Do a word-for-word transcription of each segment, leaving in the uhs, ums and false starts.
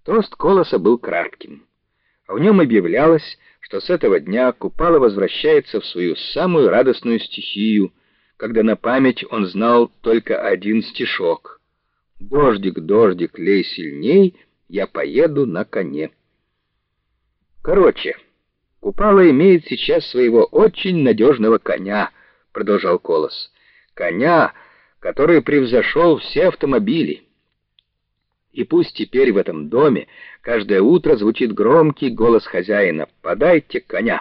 Тост Колоса был кратким. В нем объявлялось, что с этого дня Купала возвращается в свою самую радостную стихию, когда на память он знал только один стишок: «Дождик, дождик, лей сильней, я поеду на коне». «Короче, Купала имеет сейчас своего очень надежного коня», — продолжал Колос. «Коня, который превзошел все автомобили. И пусть теперь в этом доме каждое утро звучит громкий голос хозяина: «Подайте коня!».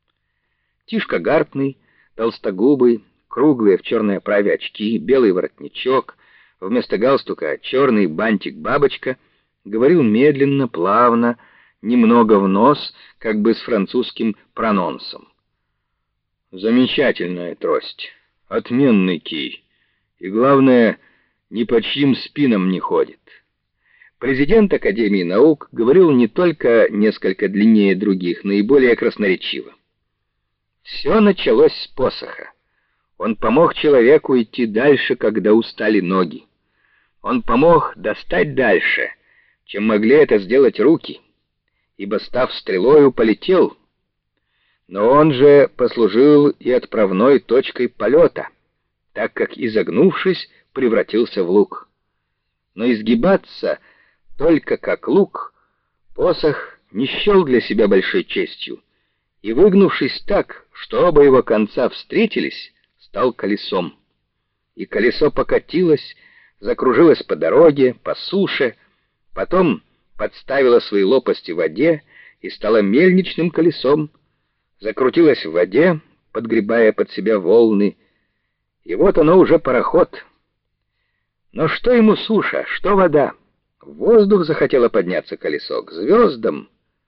Тишка Гарпный, толстогубый, круглые в черной оправе очки, белый воротничок, вместо галстука черный бантик-бабочка, говорил медленно, плавно, немного в нос, как бы с французским прононсом. «Замечательная трость, отменный кий, и, главное, ни по чьим спинам не ходит». Президент Академии наук говорил не только несколько длиннее других, но и более красноречиво. Все началось с посоха. Он помог человеку идти дальше, когда устали ноги. Он помог достать дальше, чем могли это сделать руки, ибо, став стрелою, полетел. Но он же послужил и отправной точкой полета, так как, изогнувшись, превратился в лук. Но изгибаться только как лук посох не счел для себя большой честью, и, выгнувшись так, что оба его конца встретились, стал колесом. И колесо покатилось, закружилось по дороге, по суше, потом подставило свои лопасти в воде и стало мельничным колесом, закрутилось в воде, подгребая под себя волны, и вот оно уже пароход. Но что ему суша, что вода? В воздух захотело подняться колесо, к звездам,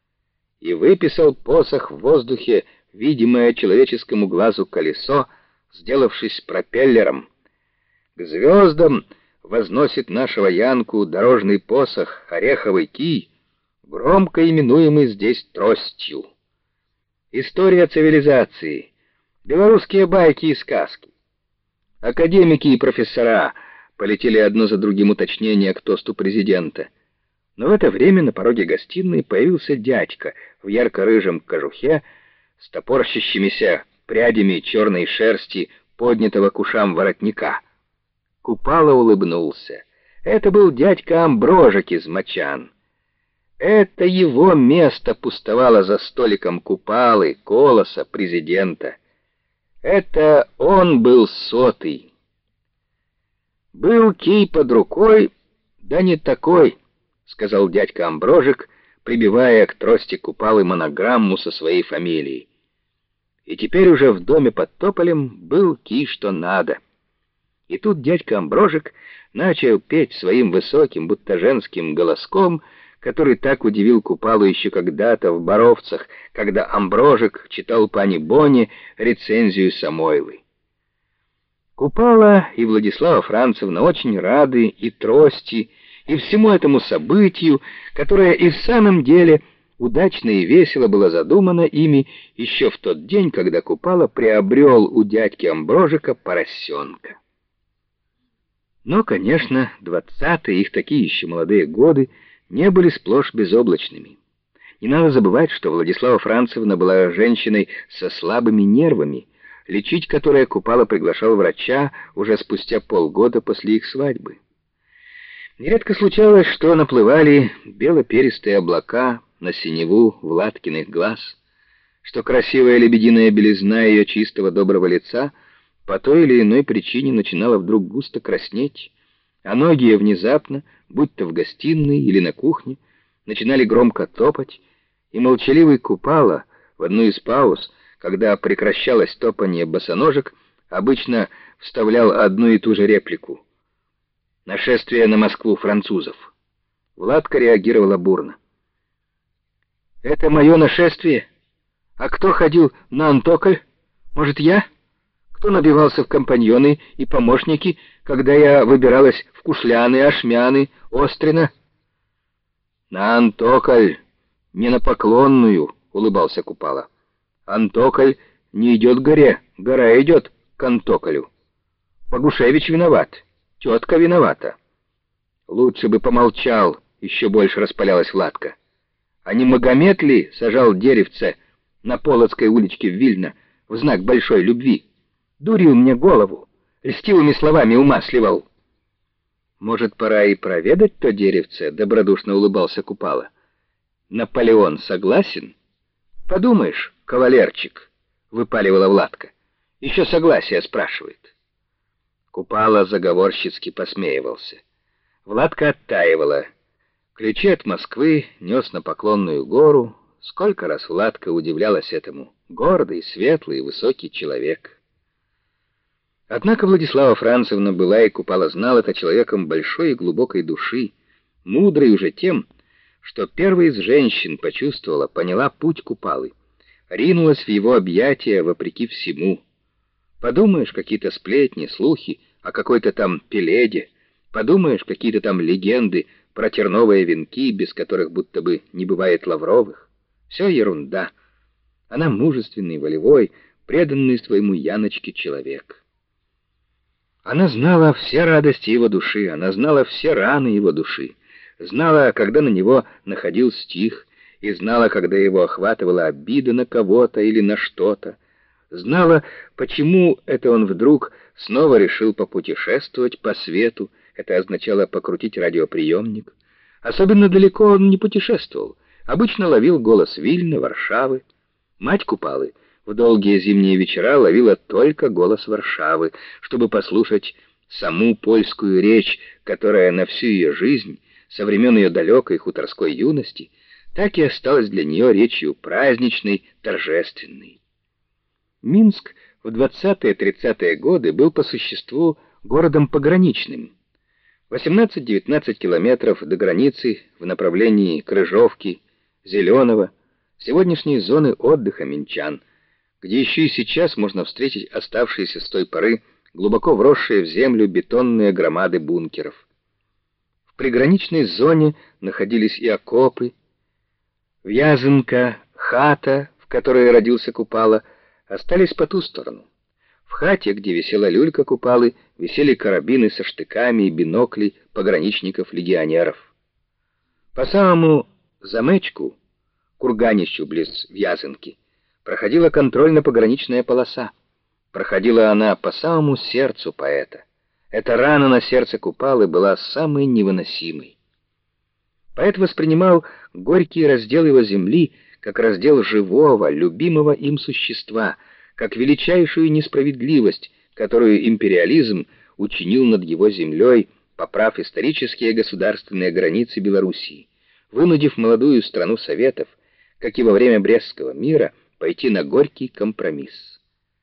и выписал посох в воздухе видимое человеческому глазу колесо, сделавшись пропеллером. К звездам возносит нашего Янку дорожный посох, ореховый кий, громко именуемый здесь тростью. История цивилизации, белорусские байки и сказки. Академики и профессора полетели одно за другим уточнения к тосту президента. Но в это время на пороге гостиной появился дядька в ярко-рыжем кожухе с топорщащимися прядями черной шерсти, поднятого к ушам воротника. Купала улыбнулся. Это был дядька Амброжик из Мачан. Это его место пустовало за столиком Купалы, Колоса, президента. Это он был сотый. «Был кий под рукой, да не такой», — сказал дядька Амброжик, прибивая к трости Купалы монограмму со своей фамилией. И теперь уже в доме под тополем был кий что надо. И тут дядька Амброжик начал петь своим высоким, будто женским голоском, который так удивил Купалу еще когда-то в Боровцах, когда Амброжик читал пани Боне рецензию Самойлы. Купала и Владислава Францевна очень рады и трости, и всему этому событию, которое и в самом деле удачно и весело было задумано ими еще в тот день, когда Купала приобрел у дядьки Амброжика поросенка. Но, конечно, двадцатые, их такие еще молодые годы, не были сплошь безоблачными. Не надо забывать, что Владислава Францевна была женщиной со слабыми нервами, лечить которое Купала приглашал врача уже спустя полгода после их свадьбы. Нередко случалось, что наплывали белоперистые облака на синеву Владкиных глаз, что красивая лебединая белизна ее чистого доброго лица по той или иной причине начинала вдруг густо краснеть, а ноги ее внезапно, будь то в гостиной или на кухне, начинали громко топать, и молчаливый Купала в одну из пауз, когда прекращалось топанье босоножек, обычно вставлял одну и ту же реплику: «Нашествие на Москву французов». Владка реагировала бурно. «Это мое нашествие? А кто ходил на Антокль? Может, я? Кто набивался в компаньоны и помощники, когда я выбиралась в Кушляны, Ашмяны, Острина?» «На Антокль, не на Поклонную», — улыбался Купала. «Антокль не идет к горе, гора идет к Антоколю. Погушевич виноват, тетка виновата». «Лучше бы помолчал», еще больше распалялась Владка. А не Магомед ли сажал деревце на Полоцкой уличке в Вильно в знак большой любви? Дурил мне голову, льстивыми словами умасливал. Может, пора и проведать то деревце? Добродушно улыбался Купала. Наполеон согласен? Подумаешь, кавалерчик, выпаливала Владка. Еще согласие спрашивает. Купала заговорщицки посмеивался. Владка оттаивала. Ключи от Москвы нес на Поклонную гору. Сколько раз Владка удивлялась этому. Гордый, светлый, высокий человек. Однако Владислава Францевна была и Купала знал это человеком большой и глубокой души, мудрой уже тем, что первая из женщин почувствовала, поняла путь Купалы, ринулась в его объятия вопреки всему. Подумаешь, какие-то сплетни, слухи о какой-то там Пеледе, подумаешь, какие-то там легенды про терновые венки, без которых будто бы не бывает лавровых. Все ерунда. Она мужественный, волевой, преданный своему Яночке человек. Она знала все радости его души, она знала все раны его души, знала, когда на него находил стих, и знала, когда его охватывала обида на кого-то или на что-то, знала, почему это он вдруг снова решил попутешествовать по свету. Это означало покрутить радиоприемник. Особенно далеко он не путешествовал, обычно ловил голос Вильны, Варшавы. Мать Купалы в долгие зимние вечера ловила только голос Варшавы, чтобы послушать саму польскую речь, которая на всю ее жизнь, со времен ее далекой хуторской юности, так и осталась для нее речью праздничной, торжественной. Минск в двадцатые-тридцатые годы был по существу городом пограничным. восемнадцать-девятнадцать километров до границы в направлении Крыжовки, Зеленого, сегодняшней зоны отдыха минчан, где еще и сейчас можно встретить оставшиеся с той поры глубоко вросшие в землю бетонные громады бункеров. В приграничной зоне находились и окопы. Вязанка, хата, в которой родился Купала, остались по ту сторону. В хате, где висела люлька Купалы, висели карабины со штыками и бинокли пограничников-легионеров. По самому замечку, курганищу близ Вязанки, проходила контрольно-пограничная полоса. Проходила она по самому сердцу поэта. Эта рана на сердце Купалы была самой невыносимой. Поэт воспринимал горький раздел его земли как раздел живого, любимого им существа, как величайшую несправедливость, которую империализм учинил над его землей, поправ исторические государственные границы Белоруссии, вынудив молодую страну Советов, как и во время Брестского мира, пойти на горький компромисс.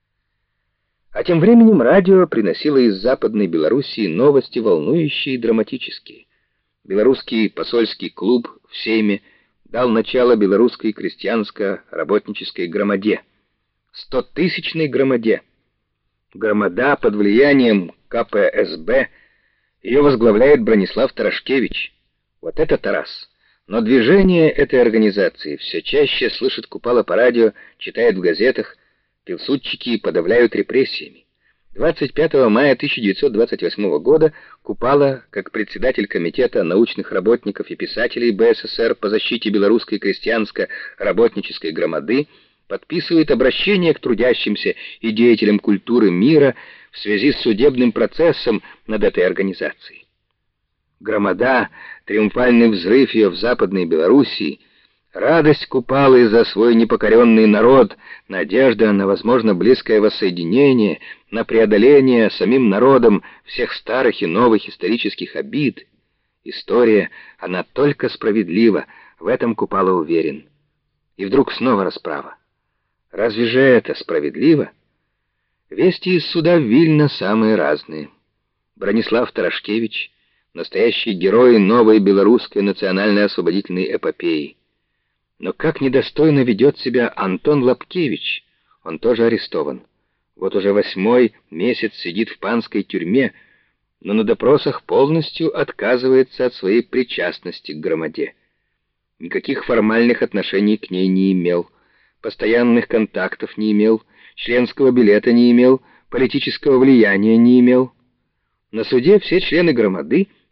А тем временем радио приносило из Западной Белоруссии новости волнующие и драматические. Белорусский посольский клуб в Сейме дал начало белорусской крестьянско-работнической громаде, стотысячной громаде. Громада под влиянием ка пэ эс бэ, ее возглавляет Бронислав Тарашкевич. Вот это Тарас! Но движение этой организации все чаще слышит Купала по радио, читает в газетах, пилсудчики подавляют репрессиями. двадцать пятого мая тысяча девятьсот двадцать восьмого года Купала, как председатель комитета научных работников и писателей бэ эс эс эр по защите белорусской крестьянско-работнической громады, подписывает обращение к трудящимся и деятелям культуры мира в связи с судебным процессом над этой организацией. Громада, триумфальный взрыв ее в Западной Белоруссии, радость Купалы за свой непокоренный народ, надежда на, возможно, близкое воссоединение, на преодоление самим народом всех старых и новых исторических обид. История, она только справедлива, в этом Купала уверен. И вдруг снова расправа. Разве же это справедливо? Вести из суда в Вильно самые разные. Бронислав Тарашкевич — настоящий герой новой белорусской национальной освободительной эпопеи. Но как недостойно ведет себя Антон Лапкевич, он тоже арестован. Вот уже восьмой месяц сидит в панской тюрьме, но на допросах полностью отказывается от своей причастности к громаде. Никаких формальных отношений к ней не имел, постоянных контактов не имел, членского билета не имел, политического влияния не имел. На суде все члены громады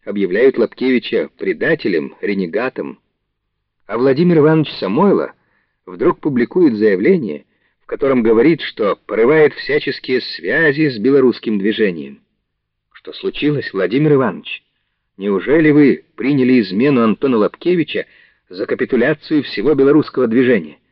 объявляют Лобкевича предателем, ренегатом. А Владимир Иванович Самойло вдруг публикует заявление, в котором говорит, что порывает всяческие связи с белорусским движением. Что случилось, Владимир Иванович? Неужели вы приняли измену Антона Лобкевича за капитуляцию всего белорусского движения?